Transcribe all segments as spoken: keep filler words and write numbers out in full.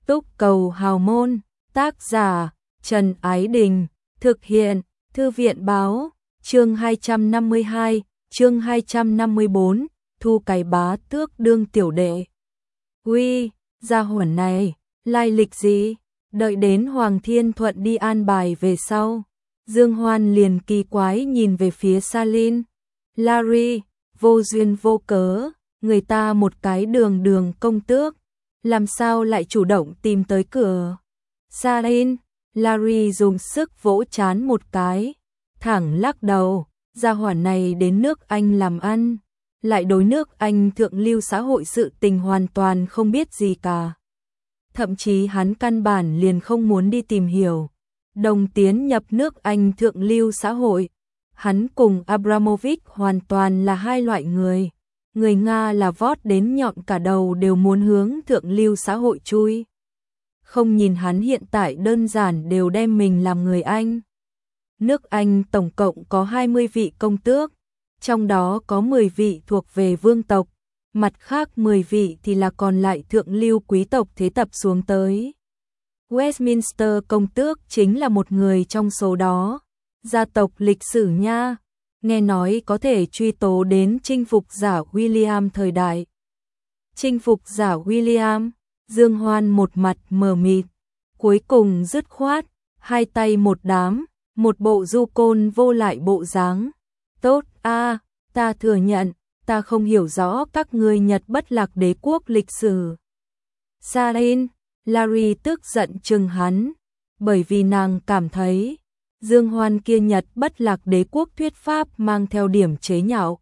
Túc Cầu Hào Môn, tác giả Trần Ái Đình, thực hiện Thư viện Báo, chương hai trăm năm mươi hai, chương hai trăm năm mươi bốn, Thu Cái Bá Tước đương tiểu đệ. Uy, gia hỏa này, lai lịch gì? Đợi đến Hoàng Thiên Thuận đi an bài về sau, Dương Hoan liền kỳ quái nhìn về phía Salin. Larry, vô duyên vô cớ, người ta một cái đường đường công tước, làm sao lại chủ động tìm tới cửa? Salin, Larry dùng sức vỗ chán một cái, thẳng lắc đầu, gia hỏa này đến nước Anh làm ăn, lại đối nước Anh thượng lưu xã hội sự tình hoàn toàn không biết gì cả. Thậm chí hắn căn bản liền không muốn đi tìm hiểu. Đồng tiến nhập nước Anh thượng lưu xã hội, hắn cùng Abramovich hoàn toàn là hai loại người. Người Nga là vót đến nhọn cả đầu đều muốn hướng thượng lưu xã hội chui. Không nhìn hắn hiện tại đơn giản đều đem mình làm người Anh. Nước Anh tổng cộng có hai mươi vị công tước, trong đó có mười vị thuộc về vương tộc, mặt khác mười vị thì là còn lại thượng lưu quý tộc thế tập xuống tới. Westminster công tước chính là một người trong số đó. Gia tộc lịch sử nha, nghe nói có thể truy tố đến chinh phục giả William thời đại. Chinh phục giả William, Dương Hoan một mặt mờ mịt, cuối cùng dứt khoát, hai tay một đám, một bộ du côn vô lại bộ dáng. Tốt a, ta thừa nhận, ta không hiểu rõ các ngươi Nhật bất lạc đế quốc lịch sử. Salin, Larry tức giận chừng hắn, bởi vì nàng cảm thấy Dương Hoan kia Nhật bất lạc đế quốc thuyết pháp mang theo điểm chế nhạo.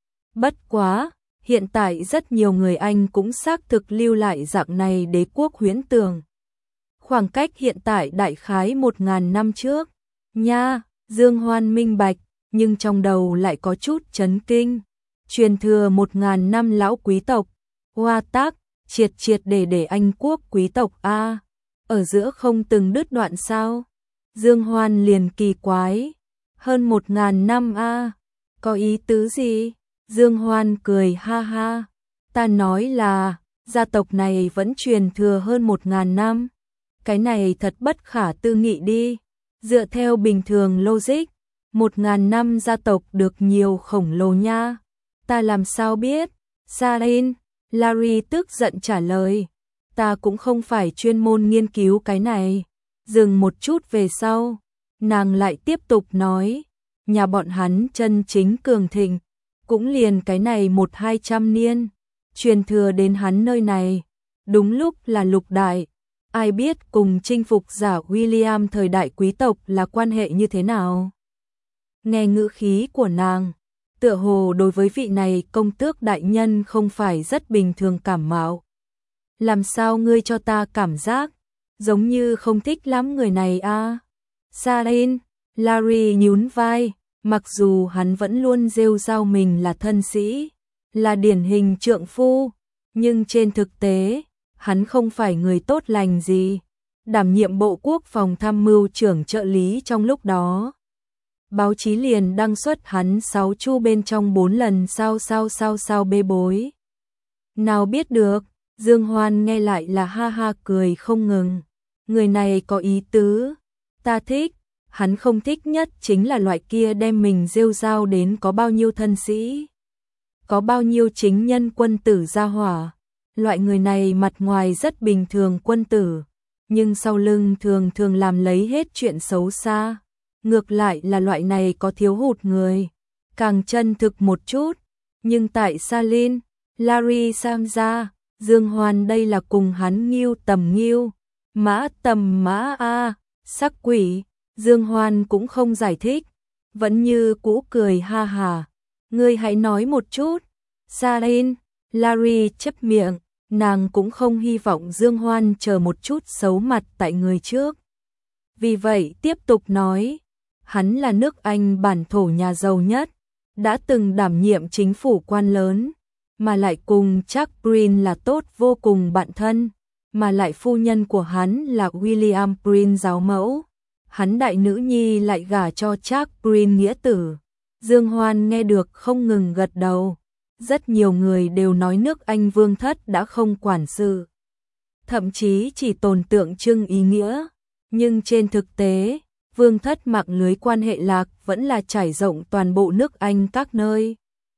Bất quá, hiện tại rất nhiều người Anh cũng xác thực lưu lại dạng này đế quốc huyễn tưởng. Khoảng cách hiện tại đại khái một ngàn năm trước, nha, Dương Hoan minh bạch, nhưng trong đầu lại có chút chấn kinh. Truyền thừa một ngàn năm lão quý tộc, hoa tác, triệt triệt để để Anh quốc quý tộc A, ở giữa không từng đứt đoạn sao? Dương Hoan liền kỳ quái, hơn một ngàn năm A, có ý tứ gì? Dương Hoan cười ha ha, ta nói là, gia tộc này vẫn truyền thừa hơn một ngàn năm, cái này thật bất khả tư nghị đi, dựa theo bình thường logic, một ngàn năm gia tộc được nhiều khổng lồ nha, ta làm sao biết? Salin, Larry tức giận trả lời, ta cũng không phải chuyên môn nghiên cứu cái này. Dừng một chút về sau, nàng lại tiếp tục nói, nhà bọn hắn chân chính cường thịnh, cũng liền cái này một hai trăm niên, truyền thừa đến hắn nơi này, đúng lúc là lục đại, ai biết cùng chinh phục giả William thời đại quý tộc là quan hệ như thế nào. Nghe ngữ khí của nàng, tựa hồ đối với vị này công tước đại nhân không phải rất bình thường cảm mạo. Làm sao ngươi cho ta cảm giác giống như không thích lắm người này a? À? Salin, Larry nhún vai, mặc dù hắn vẫn luôn rêu rao mình là thân sĩ, là điển hình trượng phu, nhưng trên thực tế, hắn không phải người tốt lành gì, đảm nhiệm bộ quốc phòng tham mưu trưởng trợ lý trong lúc đó. Báo chí liền đăng xuất hắn sáu chu bên trong bốn lần sao sao sao sao bê bối. Nào biết được, Dương Hoan nghe lại là ha ha cười không ngừng. Người này có ý tứ, ta thích, hắn không thích nhất chính là loại kia đem mình rêu rao đến có bao nhiêu thân sĩ, có bao nhiêu chính nhân quân tử gia hỏa. Loại người này mặt ngoài rất bình thường quân tử, nhưng sau lưng thường thường làm lấy hết chuyện xấu xa. Ngược lại là loại này có thiếu hụt người, càng chân thực một chút, nhưng tại Salin, Larry xem ra, Dương Hoan đây là cùng hắn nghiêu tầm nghiêu. Mã tầm mã a, sắc quỷ, Dương Hoan cũng không giải thích, vẫn như cũ cười ha hà. Ngươi hãy nói một chút. Salin, Larry chép miệng, nàng cũng không hy vọng Dương Hoan chờ một chút xấu mặt tại người trước. Vì vậy tiếp tục nói, hắn là nước Anh bản thổ nhà giàu nhất, đã từng đảm nhiệm chính phủ quan lớn, mà lại cùng Chuck Green là tốt vô cùng bạn thân. Mà lại phu nhân của hắn là William Green giáo mẫu, hắn đại nữ nhi lại gả cho Chuck Green nghĩa tử. Dương Hoan nghe được không ngừng gật đầu, rất nhiều người đều nói nước Anh vương thất đã không quản sự. thậm chí chỉ tồn tượng trưng ý nghĩa. Nhưng trên thực tế, Vương Thất mạng lưới quan hệ lạc vẫn là trải rộng toàn bộ nước Anh các nơi.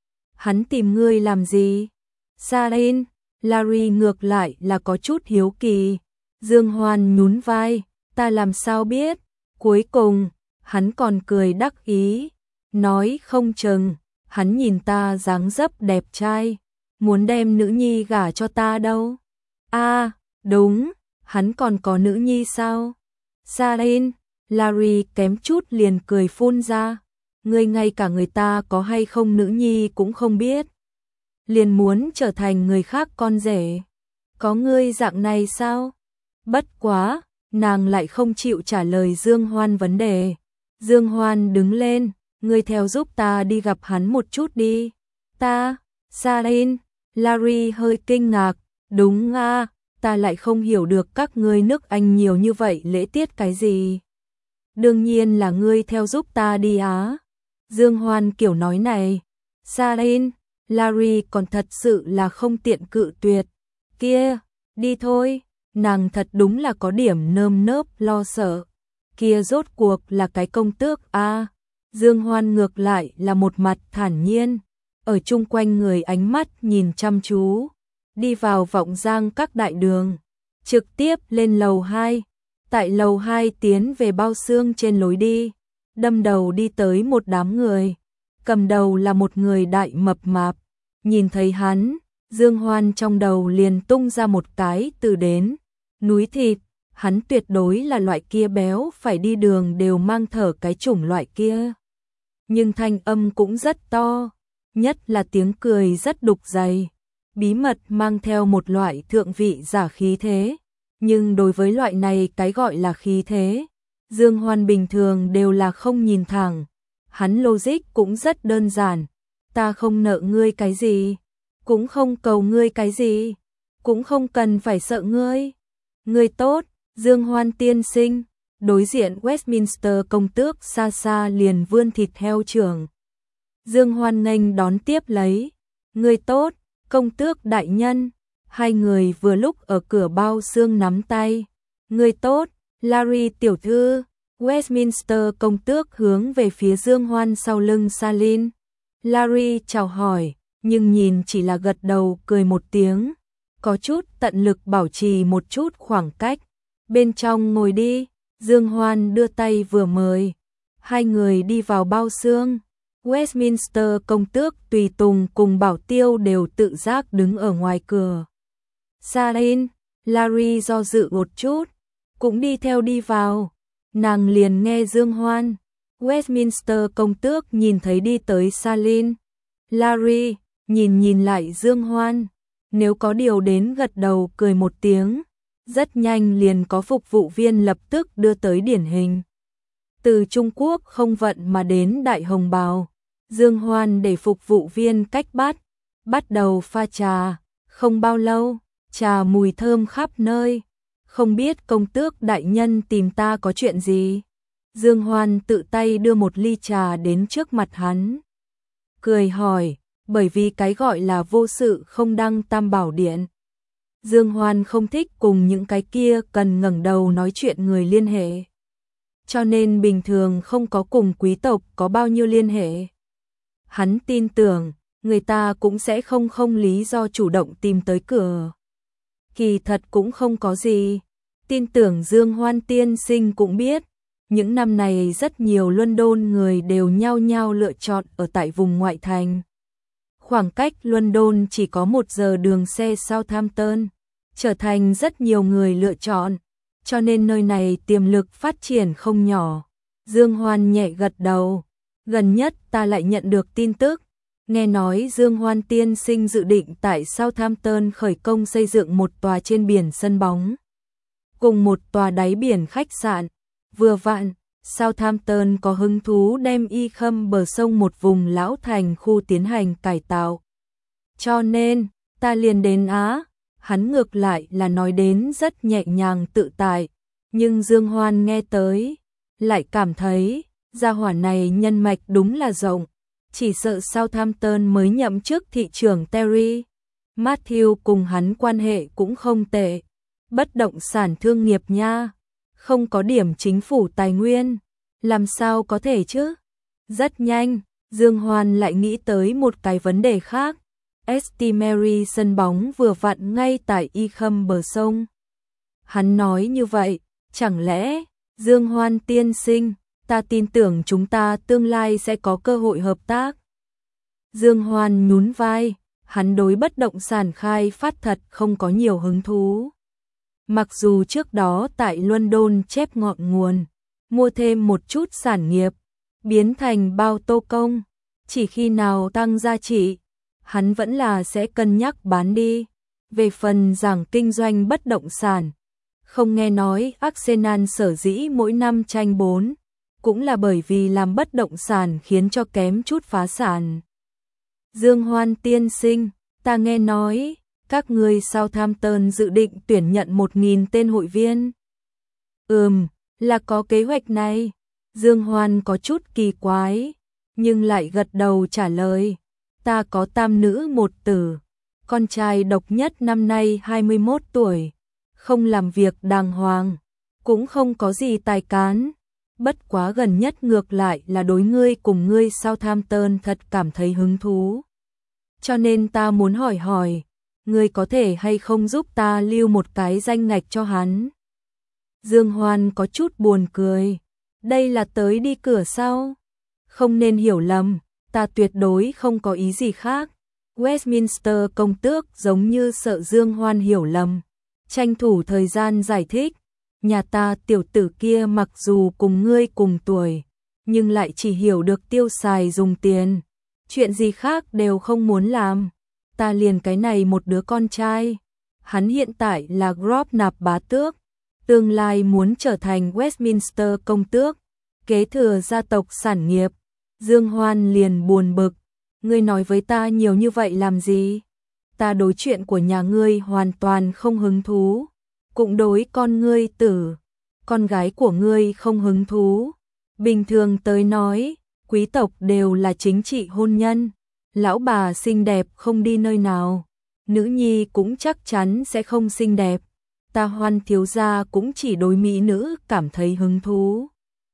Hắn tìm ngươi làm gì? Sarin, Larry ngược lại là có chút hiếu kỳ. Dương Hoan nhún vai, ta làm sao biết? Cuối cùng, hắn còn cười đắc ý, nói không chừng, hắn nhìn ta dáng dấp đẹp trai, muốn đem nữ nhi gả cho ta đâu. A, à, đúng, hắn còn có nữ nhi sao? Sarin, Larry kém chút liền cười phun ra, ngươi ngay cả người ta có hay không nữ nhi cũng không biết. Liền muốn trở thành người khác con rể. Có ngươi dạng này sao? Bất quá, nàng lại không chịu trả lời Dương Hoan vấn đề. Dương Hoan đứng lên, ngươi theo giúp ta đi gặp hắn một chút đi. Ta, Sarin, Larry hơi kinh ngạc, đúng à, ta lại không hiểu được các ngươi nước Anh nhiều như vậy lễ tiết cái gì. Đương nhiên là ngươi theo giúp ta đi á. Dương Hoan kiểu nói này, Sarin, Larry còn thật sự là không tiện cự tuyệt. Kia, đi thôi, nàng thật đúng là có điểm nơm nớp lo sợ. Kia rốt cuộc là cái công tước a. À, Dương Hoan ngược lại là một mặt thản nhiên, ở chung quanh người ánh mắt nhìn chăm chú, đi vào Vọng Giang các đại đường, trực tiếp lên lầu hai. Tại lầu hai tiến về bao xương trên lối đi, đâm đầu đi tới một đám người, cầm đầu là một người đại mập mạp. Nhìn thấy hắn, Dương Hoan trong đầu liền tung ra một cái từ đến, núi thịt, hắn tuyệt đối là loại kia béo phải đi đường đều mang thở cái chủng loại kia. Nhưng thanh âm cũng rất to, nhất là tiếng cười rất đục dày, bí mật mang theo một loại thượng vị giả khí thế. Nhưng đối với loại này cái gọi là khí thế, Dương Hoan bình thường đều là không nhìn thẳng. Hắn logic cũng rất đơn giản, ta không nợ ngươi cái gì, cũng không cầu ngươi cái gì, cũng không cần phải sợ ngươi. Ngươi tốt, Dương Hoan tiên sinh. Đối diện Westminster công tước xa xa liền vươn thịt heo trưởng. Dương Hoan nghênh đón tiếp lấy. Ngươi tốt, công tước đại nhân. Hai người vừa lúc ở cửa bao xương nắm tay. Ngươi tốt, Larry tiểu thư. Westminster công tước hướng về phía Dương Hoan sau lưng Sarin. Larry chào hỏi, nhưng nhìn chỉ là gật đầu cười một tiếng, có chút tận lực bảo trì một chút khoảng cách. Bên trong ngồi đi, Dương Hoan đưa tay vừa mời. Hai người đi vào bao xương. Westminster công tước tùy tùng cùng bảo tiêu đều tự giác đứng ở ngoài cửa. Sarin, Larry do dự một chút, cũng đi theo đi vào. Nàng liền nghe Dương Hoan. Westminster công tước nhìn thấy đi tới Sarin, Larry, nhìn nhìn lại Dương Hoan, nếu có điều đến gật đầu cười một tiếng. Rất nhanh liền có phục vụ viên lập tức đưa tới điển hình. Từ Trung Quốc không vận mà đến Đại Hồng Bào, Dương Hoan để phục vụ viên cách bát, bắt đầu pha trà. Không bao lâu, trà mùi thơm khắp nơi. Không biết công tước đại nhân tìm ta có chuyện gì? Dương Hoan tự tay đưa một ly trà đến trước mặt hắn. Cười hỏi, bởi vì cái gọi là vô sự không đăng tam bảo điện. Dương Hoan không thích cùng những cái kia cần ngẩng đầu nói chuyện người liên hệ. Cho nên bình thường không có cùng quý tộc có bao nhiêu liên hệ. Hắn tin tưởng, người ta cũng sẽ không không lý do chủ động tìm tới cửa. Kỳ thật cũng không có gì. Tin tưởng Dương Hoan tiên sinh cũng biết, những năm này rất nhiều London người đều nhao nhao lựa chọn ở tại vùng ngoại thành. Khoảng cách London chỉ có một giờ đường xe Southampton, trở thành rất nhiều người lựa chọn, cho nên nơi này tiềm lực phát triển không nhỏ. Dương Hoan nhẹ gật đầu, gần nhất ta lại nhận được tin tức, nghe nói Dương Hoan tiên sinh dự định tại Southampton khởi công xây dựng một tòa trên biển sân bóng, cùng một tòa đáy biển khách sạn. Vừa vặn, Southampton có hứng thú đem y khâm bờ sông một vùng lão thành khu tiến hành cải tạo. Cho nên, ta liền đến Á. Hắn ngược lại là nói đến rất nhẹ nhàng tự tại, nhưng Dương Hoan nghe tới, lại cảm thấy, gia hỏa này nhân mạch đúng là rộng, chỉ sợ Southampton mới nhậm chức thị trưởng Terry. Matthew cùng hắn quan hệ cũng không tệ, bất động sản thương nghiệp nha, không có điểm chính phủ tài nguyên, làm sao có thể chứ? Rất nhanh, Dương Hoan lại nghĩ tới một cái vấn đề khác. ét tê Mary sân bóng vừa vặn ngay tại Y Khâm bờ sông. Hắn nói như vậy, chẳng lẽ, Dương Hoan tiên sinh, ta tin tưởng chúng ta tương lai sẽ có cơ hội hợp tác. Dương Hoan nhún vai, hắn đối bất động sản khai phát thật không có nhiều hứng thú. Mặc dù trước đó tại London chép ngọn nguồn, mua thêm một chút sản nghiệp, biến thành bao tô công, chỉ khi nào tăng giá trị, hắn vẫn là sẽ cân nhắc bán đi. Về phần giảng kinh doanh bất động sản, không nghe nói Arsenal sở dĩ mỗi năm tranh bốn, cũng là bởi vì làm bất động sản khiến cho kém chút phá sản. Dương Hoan tiên sinh, ta nghe nói, các ngươi Southampton dự định tuyển nhận một nghìn tên hội viên. Ừm, là có kế hoạch này. Dương Hoan có chút kỳ quái, nhưng lại gật đầu trả lời. Ta có tam nữ một tử, con trai độc nhất năm nay hai mươi mốt tuổi, không làm việc đàng hoàng, cũng không có gì tài cán. Bất quá gần nhất ngược lại là đối ngươi cùng ngươi Southampton thật cảm thấy hứng thú. Cho nên ta muốn hỏi hỏi, ngươi có thể hay không giúp ta lưu một cái danh ngạch cho hắn? Dương Hoan có chút buồn cười, đây là tới đi cửa sau. Không nên hiểu lầm, ta tuyệt đối không có ý gì khác. Westminster công tước giống như sợ Dương Hoan hiểu lầm, tranh thủ thời gian giải thích. Nhà ta tiểu tử kia mặc dù cùng ngươi cùng tuổi, nhưng lại chỉ hiểu được tiêu xài dùng tiền, chuyện gì khác đều không muốn làm. Ta liền cái này một đứa con trai, hắn hiện tại là Grosvenor bá tước, tương lai muốn trở thành Westminster công tước, kế thừa gia tộc sản nghiệp. Dương Hoan liền buồn bực, ngươi nói với ta nhiều như vậy làm gì? Ta đối chuyện của nhà ngươi hoàn toàn không hứng thú, cũng đối con ngươi tử, con gái của ngươi không hứng thú. Bình thường tới nói, quý tộc đều là chính trị hôn nhân, lão bà xinh đẹp không đi nơi nào, nữ nhi cũng chắc chắn sẽ không xinh đẹp. Ta Hoan thiếu gia cũng chỉ đối mỹ nữ cảm thấy hứng thú.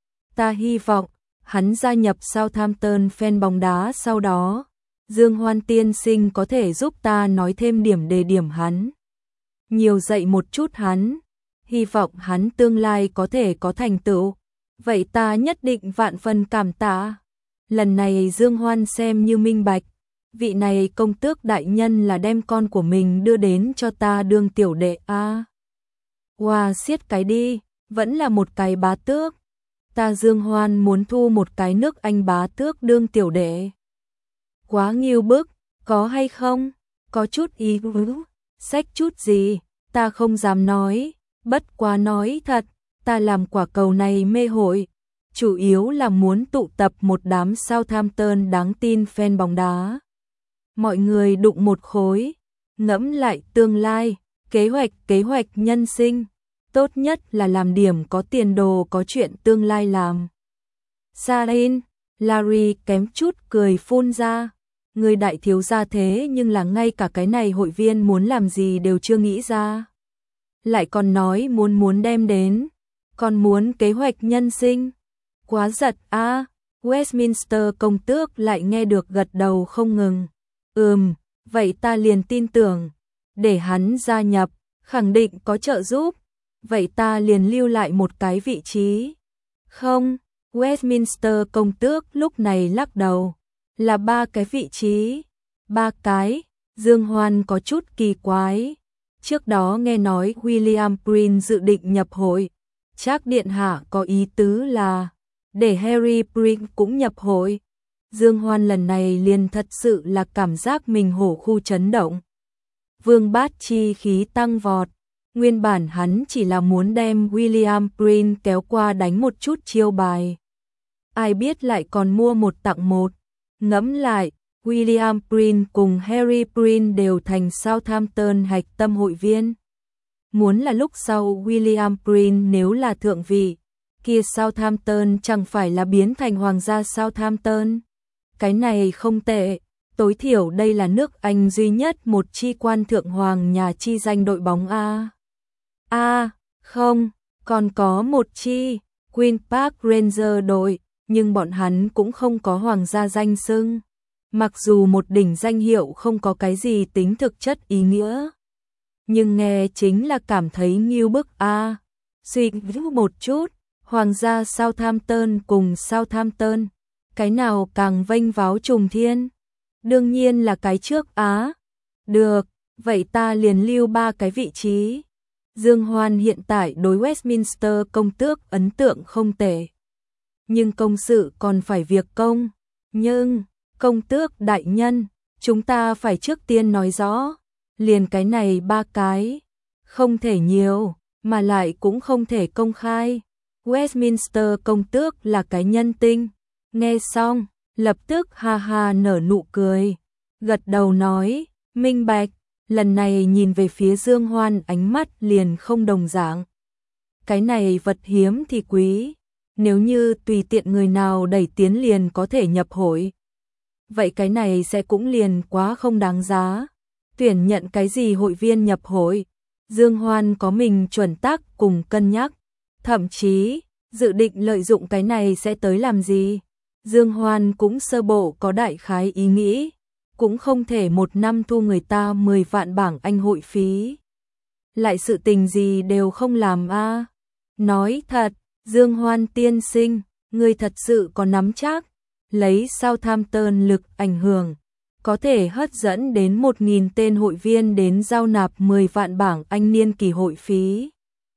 Ta hy vọng hắn gia nhập Southampton fan bóng đá sau đó, Dương Hoan tiên sinh có thể giúp ta nói thêm điểm đề điểm hắn, nhiều dạy một chút hắn, hy vọng hắn tương lai có thể có thành tựu. Vậy ta nhất định vạn phần cảm tạ. Lần này Dương Hoan xem như minh bạch, vị này công tước đại nhân là đem con của mình đưa đến cho ta đương tiểu đệ a. À, wow, siết cái đi, vẫn là một cái bá tước. Ta Dương Hoan muốn thu một cái nước Anh bá tước đương tiểu đệ. Quá nghiêu bức, có hay không? Có chút ý vứ, sách chút gì, ta không dám nói, bất quá nói thật, ta làm quả cầu này mê hội, chủ yếu là muốn tụ tập một đám Southampton đáng tin fan bóng đá. Mọi người đụng một khối, ngẫm lại tương lai, kế hoạch kế hoạch nhân sinh, tốt nhất là làm điểm có tiền đồ có chuyện tương lai làm. Sarin, Larry kém chút cười phun ra, người đại thiếu gia thế nhưng là ngay cả cái này hội viên muốn làm gì đều chưa nghĩ ra. Lại còn nói muốn muốn đem đến, còn muốn kế hoạch nhân sinh. Quá giật a. À, Westminster công tước lại nghe được gật đầu không ngừng. Ừm, vậy ta liền tin tưởng, để hắn gia nhập, khẳng định có trợ giúp. Vậy ta liền lưu lại một cái vị trí. Không, Westminster công tước lúc này lắc đầu, là ba cái vị trí. Ba cái, Dương Hoan có chút kỳ quái. Trước đó nghe nói William Prince dự định nhập hội, chắc điện hạ có ý tứ là để Harry Prince cũng nhập hội. Dương Hoan lần này liền thật sự là cảm giác mình hổ khu chấn động. Vương bát chi khí tăng vọt, nguyên bản hắn chỉ là muốn đem William Prince kéo qua đánh một chút chiêu bài. Ai biết lại còn mua một tặng một, ngẫm lại, William Prince cùng Harry Prince đều thành Southampton hạch tâm hội viên. Muốn là lúc sau William Prince nếu là thượng vị, kia Southampton chẳng phải là biến thành hoàng gia Southampton. Cái này không tệ, tối thiểu đây là nước Anh duy nhất một chi quan thượng hoàng nhà chi danh đội bóng A. A, à, không, còn có một chi, Queen Park Ranger đội, nhưng bọn hắn cũng không có hoàng gia danh xưng. Mặc dù một đỉnh danh hiệu không có cái gì tính thực chất ý nghĩa, nhưng nghe chính là cảm thấy nghiêu bức a. À. Suy nghĩ một chút, hoàng gia Southampton cùng Southampton, cái nào càng vênh váo trùng thiên? Đương nhiên là cái trước á. Được, vậy ta liền lưu ba cái vị trí. Dương Hoan hiện tại đối Westminster công tước ấn tượng không tệ. Nhưng công sự còn phải việc công. Nhưng, công tước đại nhân, chúng ta phải trước tiên nói rõ. Liền cái này ba cái. Không thể nhiều, mà lại cũng không thể công khai. Westminster công tước là cái nhân tinh. Nghe xong, lập tức ha ha nở nụ cười. Gật đầu nói, minh bạch. Lần này nhìn về phía Dương Hoan ánh mắt liền không đồng dạng. Cái này vật hiếm thì quý, nếu như tùy tiện người nào đẩy tiến liền có thể nhập hội. Vậy cái này sẽ cũng liền quá không đáng giá. Tuyển nhận cái gì hội viên nhập hội, Dương Hoan có mình chuẩn tắc cùng cân nhắc. Thậm chí, dự định lợi dụng cái này sẽ tới làm gì. Dương Hoan cũng sơ bộ có đại khái ý nghĩ. Cũng không thể một năm thu người ta mười vạn bảng Anh hội phí. Lại sự tình gì đều không làm a. À. Nói thật, Dương Hoan tiên sinh, người thật sự có nắm chắc, lấy Southampton lực ảnh hưởng, có thể hấp dẫn đến một nghìn tên hội viên đến giao nạp mười vạn bảng Anh niên kỳ hội phí.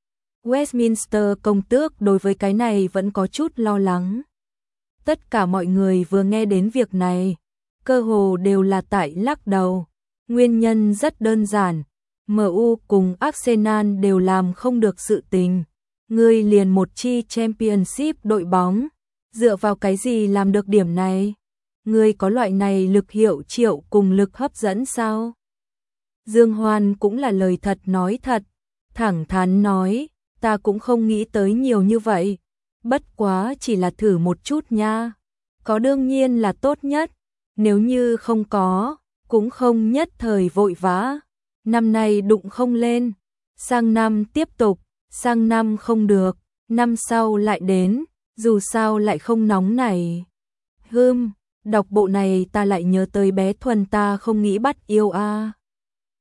Westminster công tước đối với cái này vẫn có chút lo lắng. Tất cả mọi người vừa nghe đến việc này, cơ hồ đều là tại lắc đầu. Nguyên nhân rất đơn giản, em u cùng Arsenal đều làm không được sự tình. Ngươi liền một chi Championship đội bóng, dựa vào cái gì làm được điểm này? Ngươi có loại này lực hiệu triệu cùng lực hấp dẫn sao? Dương Hoan cũng là lời thật nói thật, thẳng thắn nói, ta cũng không nghĩ tới nhiều như vậy, bất quá chỉ là thử một chút nha. Có đương nhiên là tốt nhất. Nếu như không có, cũng không nhất thời vội vã. Năm nay đụng không lên, sang năm tiếp tục, sang năm không được, năm sau lại đến, dù sao lại không nóng này. Hừm, đọc bộ này ta lại nhớ tới bé Thuần ta không nghĩ bắt yêu a. À.